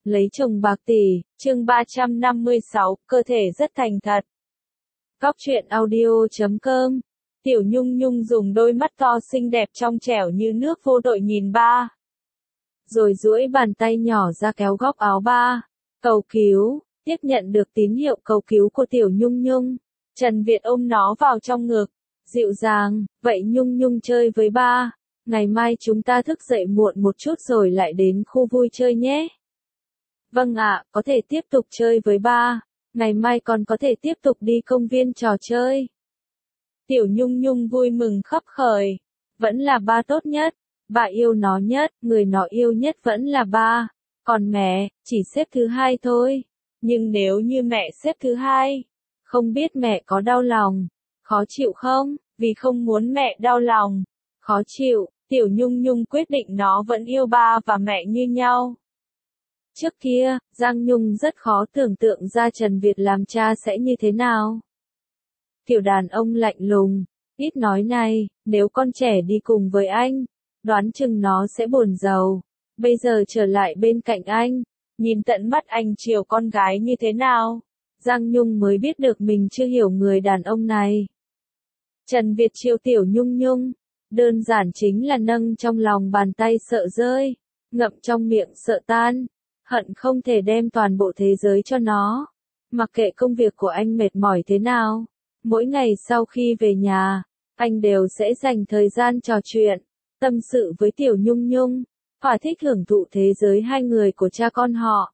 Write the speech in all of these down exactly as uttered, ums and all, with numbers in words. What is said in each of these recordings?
Lấy chồng bạc tỷ, chương ba trăm năm mươi sáu, cơ thể rất thành thật. Góc truyện audio chấm com. Tiểu Nhung Nhung dùng đôi mắt to xinh đẹp trong trẻo như nước vô tội nhìn ba. Rồi duỗi bàn tay nhỏ ra kéo góc áo ba. Cầu cứu, tiếp nhận được tín hiệu cầu cứu của Tiểu Nhung Nhung. Trần Việt ôm nó vào trong ngực. Dịu dàng, vậy Nhung Nhung chơi với ba. Ngày mai chúng ta thức dậy muộn một chút rồi lại đến khu vui chơi nhé. Vâng ạ, có thể tiếp tục chơi với ba. Ngày mai còn có thể tiếp tục đi công viên trò chơi. Tiểu Nhung Nhung vui mừng khấp khởi. Vẫn là ba tốt nhất. Ba yêu nó nhất, người nó yêu nhất vẫn là ba. Còn mẹ, chỉ xếp thứ hai thôi. Nhưng nếu như mẹ xếp thứ hai, không biết mẹ có đau lòng, khó chịu không? Vì không muốn mẹ đau lòng, khó chịu, Tiểu Nhung Nhung quyết định nó vẫn yêu ba và mẹ như nhau. Trước kia, Giang Nhung rất khó tưởng tượng ra Trần Việt làm cha sẽ như thế nào. Kiểu đàn ông lạnh lùng, ít nói này, nếu con trẻ đi cùng với anh, đoán chừng nó sẽ buồn giàu. Bây giờ trở lại bên cạnh anh, nhìn tận mắt anh chiều con gái như thế nào, Giang Nhung mới biết được mình chưa hiểu người đàn ông này. Trần Việt chiều Tiểu Nhung Nhung, đơn giản chính là nâng trong lòng bàn tay sợ rơi, ngậm trong miệng sợ tan, hận không thể đem toàn bộ thế giới cho nó. Mặc kệ công việc của anh mệt mỏi thế nào, mỗi ngày sau khi về nhà, anh đều sẽ dành thời gian trò chuyện, tâm sự với Tiểu Nhung Nhung, thỏa thích hưởng thụ thế giới hai người của cha con họ.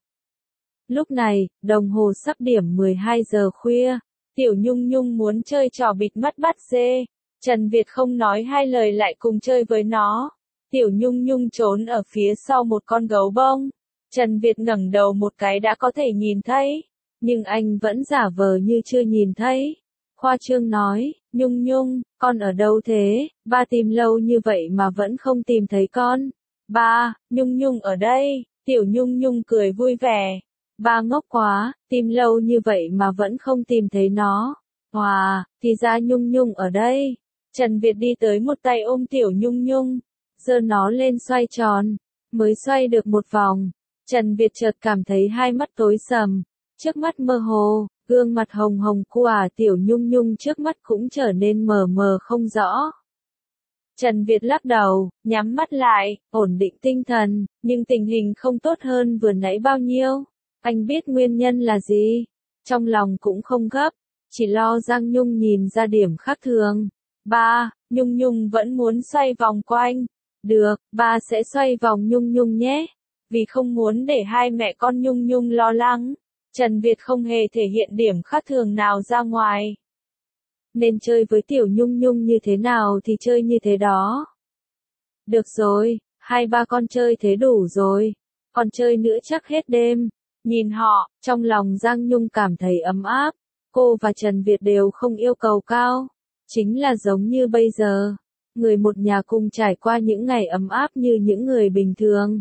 Lúc này, đồng hồ sắp điểm mười hai giờ khuya, Tiểu Nhung Nhung muốn chơi trò bịt mắt bắt dê. Trần Việt không nói hai lời lại cùng chơi với nó. Tiểu Nhung Nhung trốn ở phía sau một con gấu bông. Trần Việt ngẩng đầu một cái đã có thể nhìn thấy, nhưng anh vẫn giả vờ như chưa nhìn thấy. Khoa trương nói, Nhung Nhung, con ở đâu thế? Ba tìm lâu như vậy mà vẫn không tìm thấy con. Ba, Nhung Nhung ở đây. Tiểu Nhung Nhung cười vui vẻ. Ba ngốc quá, tìm lâu như vậy mà vẫn không tìm thấy nó. Hòa, thì ra Nhung Nhung ở đây. Trần Việt đi tới một tay ôm Tiểu Nhung Nhung, giơ nó lên xoay tròn. Mới xoay được một vòng, Trần Việt chợt cảm thấy hai mắt tối sầm, trước mắt mơ hồ, gương mặt hồng hồng của Tiểu Nhung Nhung trước mắt cũng trở nên mờ mờ không rõ. Trần Việt lắc đầu, nhắm mắt lại, ổn định tinh thần, nhưng tình hình không tốt hơn vừa nãy bao nhiêu. Anh biết nguyên nhân là gì, trong lòng cũng không gấp, chỉ lo Giang Nhung nhìn ra điểm khác thường. Ba, Nhung Nhung vẫn muốn xoay vòng quanh. Được, ba sẽ xoay vòng Nhung Nhung nhé. Vì không muốn để hai mẹ con Nhung Nhung lo lắng, Trần Việt không hề thể hiện điểm khác thường nào ra ngoài. Nên chơi với Tiểu Nhung Nhung như thế nào thì chơi như thế đó. Được rồi, hai ba con chơi thế đủ rồi. Còn chơi nữa chắc hết đêm. Nhìn họ, trong lòng Giang Nhung cảm thấy ấm áp. Cô và Trần Việt đều không yêu cầu cao. Chính là giống như bây giờ. Người một nhà cùng trải qua những ngày ấm áp như những người bình thường.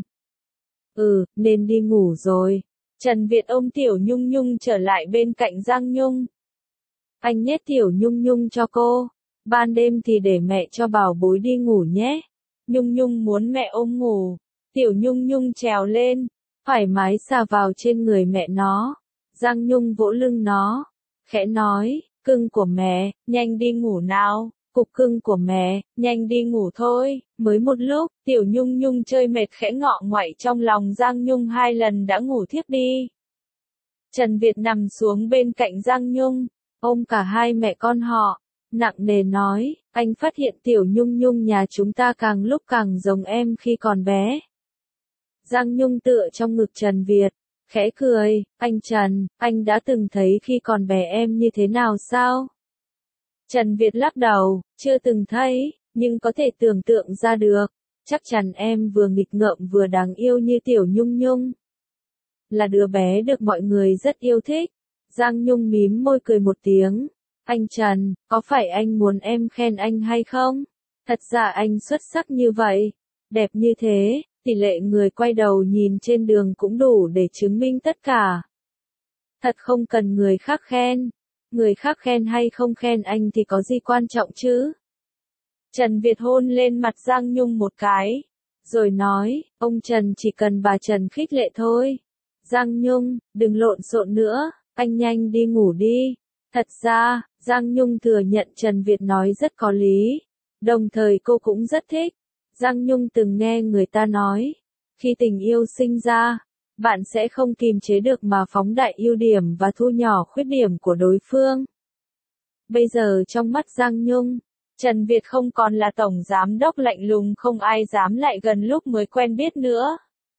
Ừ, nên đi ngủ rồi. Trần Việt ôm Tiểu Nhung Nhung trở lại bên cạnh Giang Nhung. Anh nhét Tiểu Nhung Nhung cho cô. Ban đêm thì để mẹ cho bảo bối đi ngủ nhé. Nhung Nhung muốn mẹ ôm ngủ. Tiểu Nhung Nhung trèo lên, thoải mái xà vào trên người mẹ nó. Giang Nhung vỗ lưng nó, khẽ nói, cưng của mẹ, nhanh đi ngủ nào. Cục cưng của mẹ, nhanh đi ngủ thôi. Mới một lúc, Tiểu Nhung Nhung chơi mệt khẽ ngọ ngoậy trong lòng Giang Nhung hai lần đã ngủ thiếp đi. Trần Việt nằm xuống bên cạnh Giang Nhung, ôm cả hai mẹ con họ, nặng nề nói, anh phát hiện Tiểu Nhung Nhung nhà chúng ta càng lúc càng giống em khi còn bé. Giang Nhung tựa trong ngực Trần Việt, khẽ cười, anh Trần, anh đã từng thấy khi còn bé em như thế nào sao? Trần Việt lắc đầu, chưa từng thấy, nhưng có thể tưởng tượng ra được, chắc chắn em vừa nghịch ngợm vừa đáng yêu như Tiểu Nhung Nhung. Là đứa bé được mọi người rất yêu thích. Giang Nhung mím môi cười một tiếng. Anh Trần, có phải anh muốn em khen anh hay không? Thật ra anh xuất sắc như vậy, đẹp như thế, tỷ lệ người quay đầu nhìn trên đường cũng đủ để chứng minh tất cả. Thật không cần người khác khen. Người khác khen hay không khen anh thì có gì quan trọng chứ? Trần Việt hôn lên mặt Giang Nhung một cái, rồi nói, ông Trần chỉ cần bà Trần khích lệ thôi. Giang Nhung, đừng lộn xộn nữa, anh nhanh đi ngủ đi. Thật ra, Giang Nhung thừa nhận Trần Việt nói rất có lý. Đồng thời cô cũng rất thích. Giang Nhung từng nghe người ta nói, khi tình yêu sinh ra, bạn sẽ không kìm chế được mà phóng đại ưu điểm và thu nhỏ khuyết điểm của đối phương. Bây giờ trong mắt Giang Nhung, Trần Việt không còn là tổng giám đốc lạnh lùng không ai dám lại gần lúc mới quen biết nữa.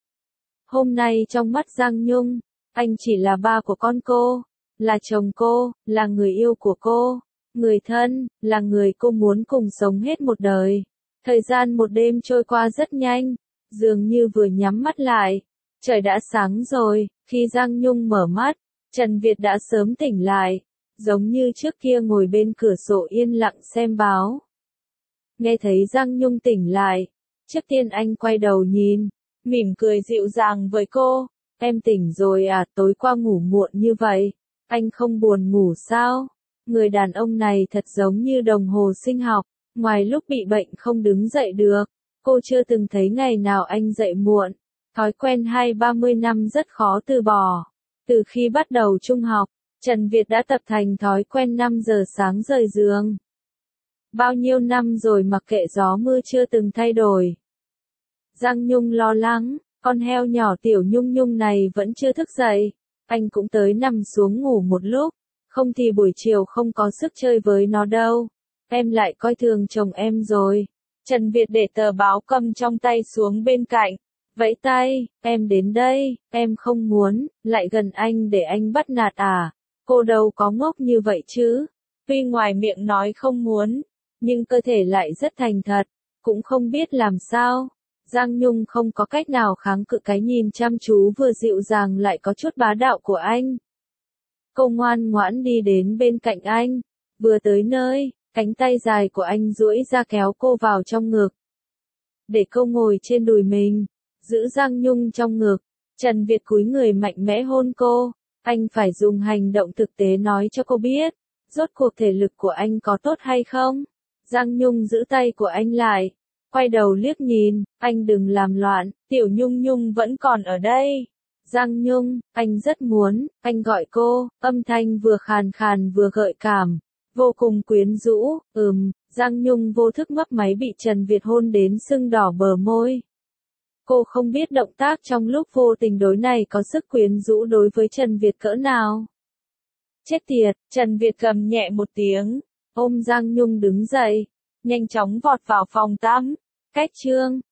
Hôm nay trong mắt Giang Nhung, anh chỉ là ba của con cô, là chồng cô, là người yêu của cô, người thân, là người cô muốn cùng sống hết một đời. Thời gian một đêm trôi qua rất nhanh, dường như vừa nhắm mắt lại, trời đã sáng rồi. Khi Giang Nhung mở mắt, Trần Việt đã sớm tỉnh lại, giống như trước kia ngồi bên cửa sổ yên lặng xem báo. Nghe thấy Giang Nhung tỉnh lại, trước tiên anh quay đầu nhìn, mỉm cười dịu dàng với cô. Em tỉnh rồi à, tối qua ngủ muộn như vậy, anh không buồn ngủ sao? Người đàn ông này thật giống như đồng hồ sinh học, ngoài lúc bị bệnh không đứng dậy được, cô chưa từng thấy ngày nào anh dậy muộn. Thói quen hai ba mươi năm rất khó từ bỏ. Từ khi bắt đầu trung học, Trần Việt đã tập thành thói quen năm giờ sáng rời giường. Bao nhiêu năm rồi mặc kệ gió mưa chưa từng thay đổi. Giang Nhung lo lắng, con heo nhỏ Tiểu Nhung Nhung này vẫn chưa thức dậy. Anh cũng tới nằm xuống ngủ một lúc, không thì buổi chiều không có sức chơi với nó đâu. Em lại coi thường chồng em rồi. Trần Việt để tờ báo cầm trong tay xuống bên cạnh, vẫy tay, em đến đây, em không muốn, lại gần anh để anh bắt nạt à? Cô đâu có ngốc như vậy chứ. Tuy ngoài miệng nói không muốn, nhưng cơ thể lại rất thành thật, cũng không biết làm sao. Giang Nhung không có cách nào kháng cự cái nhìn chăm chú vừa dịu dàng lại có chút bá đạo của anh. Cô ngoan ngoãn đi đến bên cạnh anh, vừa tới nơi, cánh tay dài của anh duỗi ra kéo cô vào trong ngực. Để cô ngồi trên đùi mình, giữ Giang Nhung trong ngực, Trần Việt cúi người mạnh mẽ hôn cô. Anh phải dùng hành động thực tế nói cho cô biết, rốt cuộc thể lực của anh có tốt hay không. Giang Nhung giữ tay của anh lại, quay đầu liếc nhìn, anh đừng làm loạn, Tiểu Nhung Nhung vẫn còn ở đây. Giang Nhung, anh rất muốn, anh gọi cô, âm thanh vừa khàn khàn vừa gợi cảm, vô cùng quyến rũ. Ừm, Giang Nhung vô thức mấp máy bị Trần Việt hôn đến sưng đỏ bờ môi. Cô không biết động tác trong lúc vô tình đối này có sức quyến rũ đối với Trần Việt cỡ nào. Chết tiệt, Trần Việt gầm nhẹ một tiếng, ôm Giang Nhung đứng dậy, nhanh chóng vọt vào phòng tắm. Cách chương